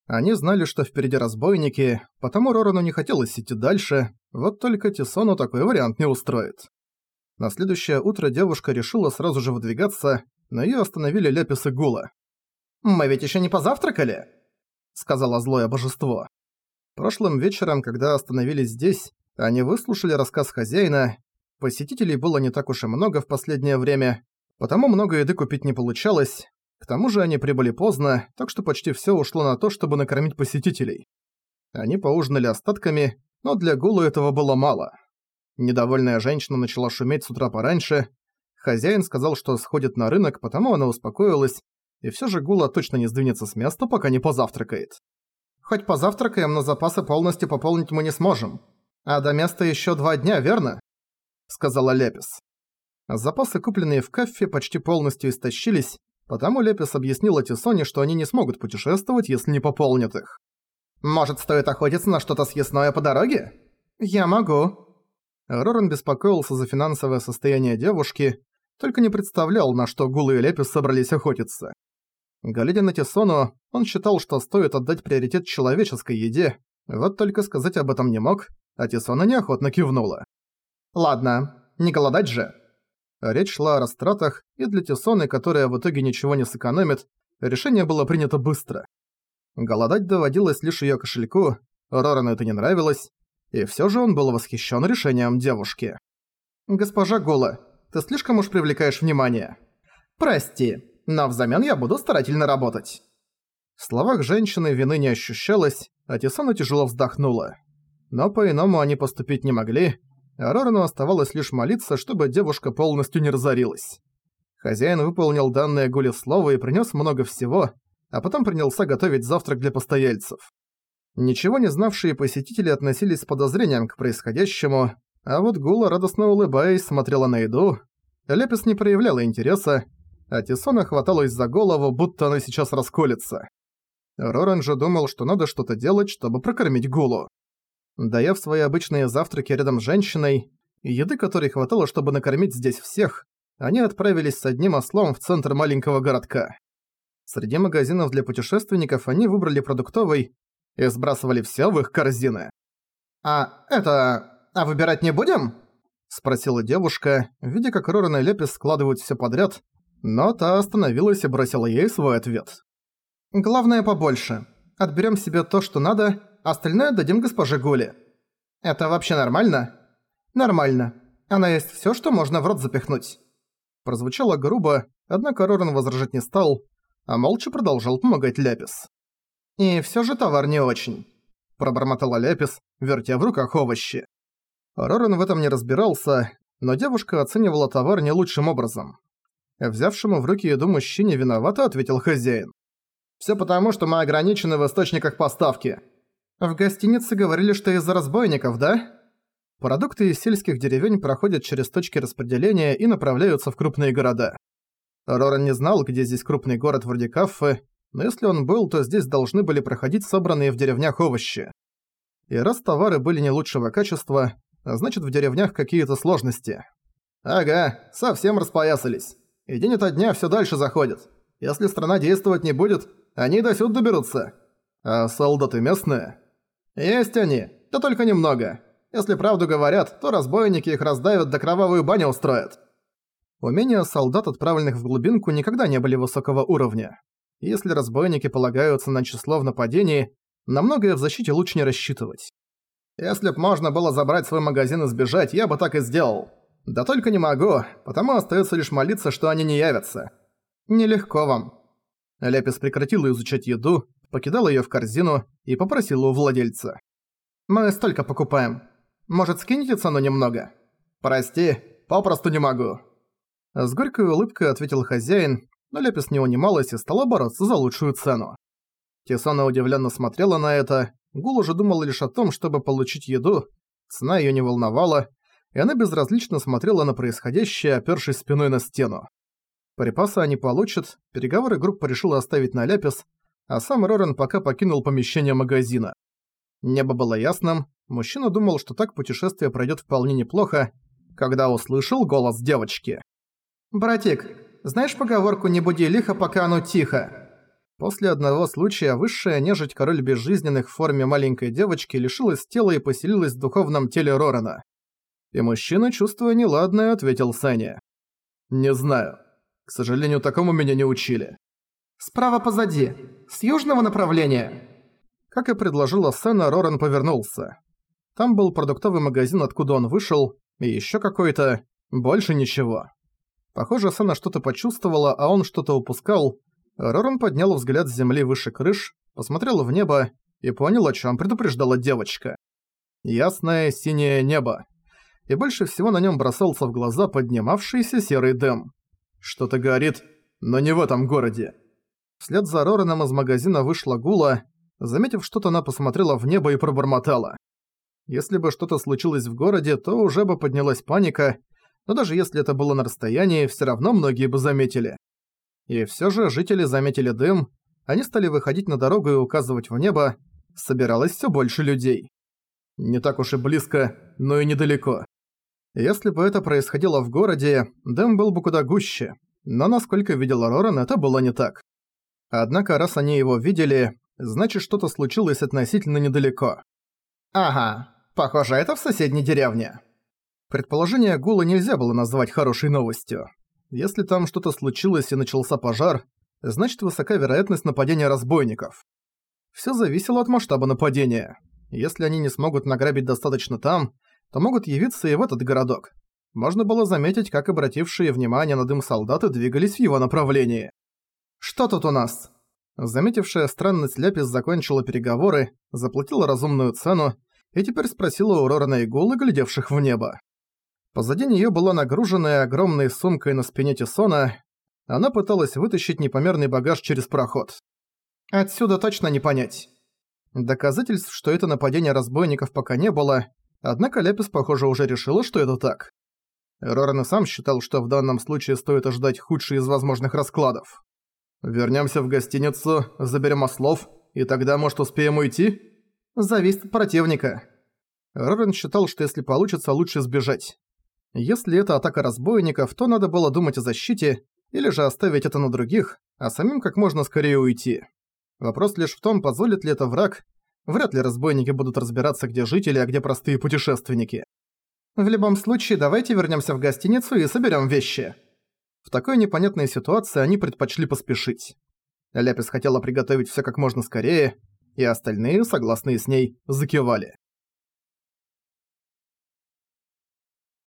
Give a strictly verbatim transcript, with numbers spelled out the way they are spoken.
Они знали, что впереди разбойники, потому Рорану не хотелось идти дальше, вот только Тисону такой вариант не устроит. На следующее утро девушка решила сразу же выдвигаться, но её остановили Лепис и Гула. «Мы ведь ещё не позавтракали?» — сказала злое божество. Прошлым вечером, когда остановились здесь, они выслушали рассказ хозяина. Посетителей было не так уж и много в последнее время, потому много еды купить не получалось. К тому же они прибыли поздно, так что почти всё ушло на то, чтобы накормить посетителей. Они поужинали остатками, но для Гулы этого было мало. Недовольная женщина начала шуметь с утра пораньше. Хозяин сказал, что сходит на рынок, потому она успокоилась, и всё же Гула точно не сдвинется с места, пока не позавтракает. «Хоть позавтракаем, но запасы полностью пополнить мы не сможем. А до места ещё два дня, верно?» — сказала Лепис. Запасы, купленные в кафе, почти полностью истощились, потому Лепис объяснила Тисоне, что они не смогут путешествовать, если не пополнят их. «Может, стоит охотиться на что-то съестное по дороге?» «Я могу». Роран беспокоился за финансовое состояние девушки, только не представлял, на что Гула и Лепис собрались охотиться. Глядя на Тисону, он считал, что стоит отдать приоритет человеческой еде, вот только сказать об этом не мог, а Тисона неохотно кивнула. «Ладно, не голодать же». Речь шла о растратах, и для Тисоны, которая в итоге ничего не сэкономит, решение было принято быстро. Голодать доводилось лишь её кошельку, Рорану это не нравилось, и всё же он был восхищён решением девушки. «Госпожа Гула, ты слишком уж привлекаешь внимание. Прости, но взамен я буду старательно работать». В словах женщины вины не ощущалось, а Тисона тяжело вздохнула. Но по-иному они поступить не могли, а Рорану оставалось лишь молиться, чтобы девушка полностью не разорилась. Хозяин выполнил данное Гуле слово и принёс много всего, а потом принялся готовить завтрак для постояльцев. Ничего не знавшие посетители относились с подозрением к происходящему, а вот Гула, радостно улыбаясь, смотрела на еду. Лепис не проявляла интереса, а Тисона хваталась за голову, будто она сейчас расколется. Роран же думал, что надо что-то делать, чтобы прокормить Гулу. Доев свои обычные завтраки рядом с женщиной, еды которой хватало, чтобы накормить здесь всех, они отправились с одним ослом в центр маленького городка. Среди магазинов для путешественников они выбрали продуктовый и сбрасывали всё в их корзины. «А это... а выбирать не будем?» — спросила девушка, видя, как Роран и Лепис складывают всё подряд, но та остановилась и бросила ей свой ответ. «Главное побольше. Отберём себе то, что надо, остальное дадим госпоже Гуле. Это вообще нормально?» «Нормально. Она есть всё, что можно в рот запихнуть». Прозвучало грубо, однако Роран возражать не стал, а молча продолжал помогать Лепис. «И всё же товар не очень», – пробормотала Лепис, вертя в руках овощи. Роран в этом не разбирался, но девушка оценивала товар не лучшим образом. Взявшему в руки еду мужчине виновато ответил хозяин. «Всё потому, что мы ограничены в источниках поставки». «В гостинице говорили, что из-за разбойников, да?» Продукты из сельских деревень проходят через точки распределения и направляются в крупные города. Роран не знал, где здесь крупный город вроде Каффы, но если он был, то здесь должны были проходить собранные в деревнях овощи. И раз товары были не лучшего качества, значит в деревнях какие-то сложности. «Ага, совсем распоясались. И день ото дня всё дальше заходит. Если страна действовать не будет, они до сюда доберутся. А солдаты местные? Есть они, да только немного. Если правду говорят, то разбойники их раздавят да кровавую баню устроят». Умения солдат, отправленных в глубинку, никогда не были высокого уровня. Если разбойники полагаются на число в нападении, на многое в защите лучше не рассчитывать. Если б можно было забрать свой магазин и сбежать, я бы так и сделал. Да только не могу, потому остается лишь молиться, что они не явятся. Нелегко вам. Лепис прекратила изучать еду, покидала её в корзину и попросила у владельца. «Мы столько покупаем. Может, скинете цену немного?» «Прости, попросту не могу». С горькой улыбкой ответил хозяин, но Лепис не унималась и стала бороться за лучшую цену. Тисона удивленно смотрела на это, Гул уже думала лишь о том, чтобы получить еду, цена её не волновала, и она безразлично смотрела на происходящее, опёршись спиной на стену. Припасы они получат, переговоры группа решила оставить на Лепис, а сам Роран пока покинул помещение магазина. Небо было ясным, мужчина думал, что так путешествие пройдёт вполне неплохо, когда услышал голос девочки. «Братик, знаешь поговорку «не буди лихо, пока оно тихо»?» После одного случая высшая нежить король безжизненных в форме маленькой девочки лишилась тела и поселилась в духовном теле Рорана. И мужчина, чувствуя неладное, ответил Сане. «Не знаю. К сожалению, такому меня не учили». «Справа позади. С южного направления». Как и предложила Сена, Роран повернулся. Там был продуктовый магазин, откуда он вышел, и ещё какой-то... больше ничего. Похоже, Сена что-то почувствовала, а он что-то упускал. Роран поднял взгляд с земли выше крыш, посмотрел в небо и понял, о чём предупреждала девочка. Ясное синее небо. И больше всего на нём бросался в глаза поднимавшийся серый дым. Что-то горит, но не в этом городе. Вслед за Рораном из магазина вышла Гула. Заметив что-то, она посмотрела в небо и пробормотала. Если бы что-то случилось в городе, то уже бы поднялась паника, но даже если это было на расстоянии, всё равно многие бы заметили. И всё же жители заметили дым, они стали выходить на дорогу и указывать в небо, собиралось всё больше людей. Не так уж и близко, но и недалеко. Если бы это происходило в городе, дым был бы куда гуще, но насколько видел Роран, это было не так. Однако раз они его видели, значит что-то случилось относительно недалеко. «Ага, похоже, это в соседней деревне». Предположение Гулы нельзя было назвать хорошей новостью. Если там что-то случилось и начался пожар, значит высока вероятность нападения разбойников. Всё зависело от масштаба нападения. Если они не смогут награбить достаточно там, то могут явиться и в этот городок. Можно было заметить, как обратившие внимание на дым солдаты двигались в его направлении. «Что тут у нас?» Заметившая странность Ляпис закончила переговоры, заплатила разумную цену и теперь спросила у Рорана и Гулы, глядевших в небо. Позади неё была нагруженная огромной сумкой на спине Тисона. Она пыталась вытащить непомерный багаж через проход. «Отсюда точно не понять». Доказательств, что это нападение разбойников, пока не было, однако Ляпис, похоже, уже решила, что это так. Роран и сам считал, что в данном случае стоит ожидать худший из возможных раскладов. «Вернёмся в гостиницу, заберем ослов, и тогда, может, успеем уйти?» «Зависит от противника». Роран считал, что если получится, лучше сбежать. Если это атака разбойников, то надо было думать о защите, или же оставить это на других, а самим как можно скорее уйти. Вопрос лишь в том, позволит ли это враг. Вряд ли разбойники будут разбираться, где жители, а где простые путешественники. В любом случае, давайте вернёмся в гостиницу и соберём вещи. В такой непонятной ситуации они предпочли поспешить. Ляпис хотела приготовить всё как можно скорее, и остальные, согласные с ней, закивали.